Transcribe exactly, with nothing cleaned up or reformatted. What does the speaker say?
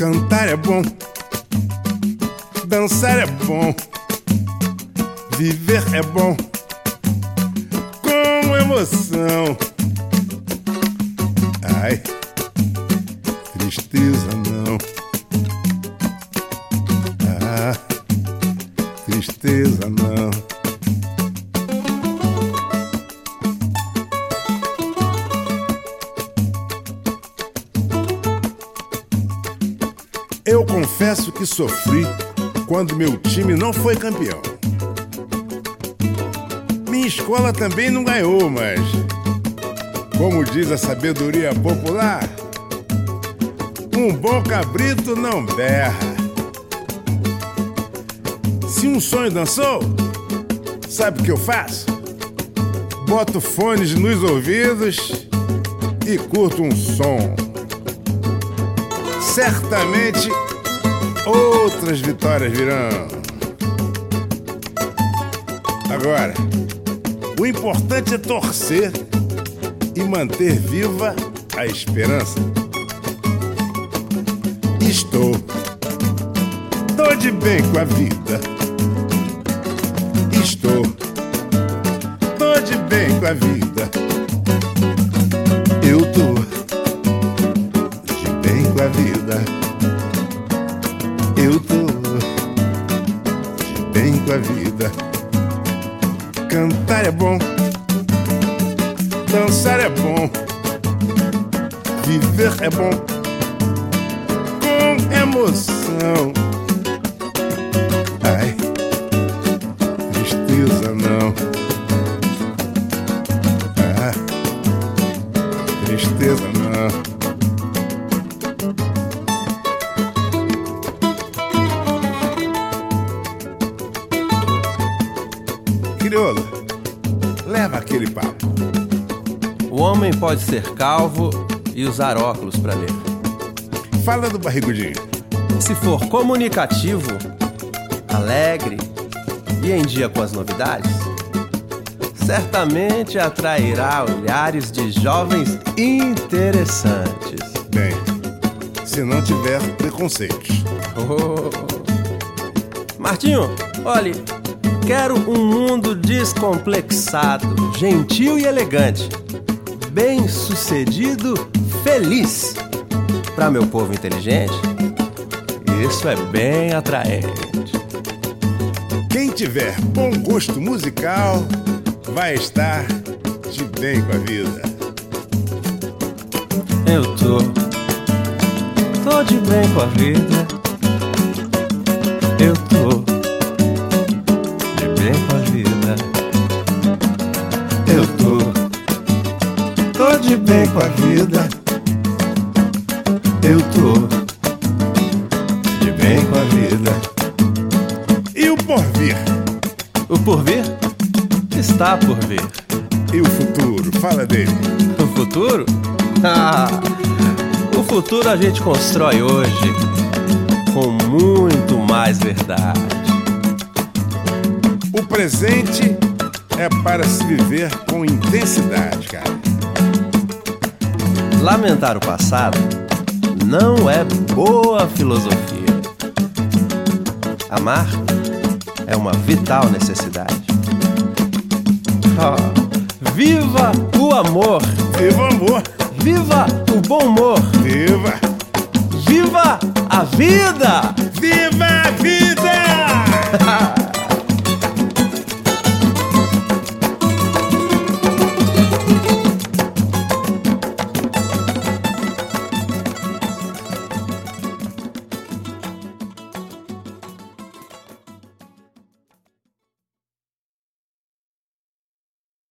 Cantar é bom, dançar é bom, viver é bom, com emoção. Ai, tristeza não. Ah, tristeza não. Eu confesso que sofri quando meu time não foi campeão. Minha escola também não ganhou, mas, como diz a sabedoria popular, um bom cabrito não berra. Se um sonho dançou, sabe o que eu faço? Boto fones nos ouvidos e curto um som. Certamente outras vitórias virão. Agora, o importante é torcer e manter viva a esperança. Estou, tô de bem com a vida. Estou, tô de bem com a vida. Eu tô de bem com a vida. Eu tô de bem com a vida. Cantar é bom, dançar é bom, viver é bom, com emoção. Ai, tristeza não. Ah, tristeza não. Crioulo, leva aquele papo. O homem pode ser calvo e usar óculos para ler. Fala do barrigudinho. Se for comunicativo, alegre e em dia com as novidades, certamente atrairá olhares de jovens interessantes. Bem, se não tiver preconceitos. Oh. Martinho, olhe, quero um mundo descomplexado, gentil e elegante, bem-sucedido, feliz. Para meu povo inteligente, isso é bem atraente. Quem tiver bom gosto musical vai estar de bem com a vida. Eu tô, tô de bem com a vida. Eu tô bem com a vida. Eu tô, tô de bem com a vida. Eu tô de bem com a vida. E o porvir? O porvir está por vir. E o futuro? Fala dele. O futuro? Ah, o futuro a gente constrói hoje com muito mais verdade. O presente é para se viver com intensidade, cara. Lamentar o passado não é boa filosofia. Amar é uma vital necessidade. Oh, viva o amor! Viva o amor! Viva o bom humor! Viva! Viva a vida! Viva a vida!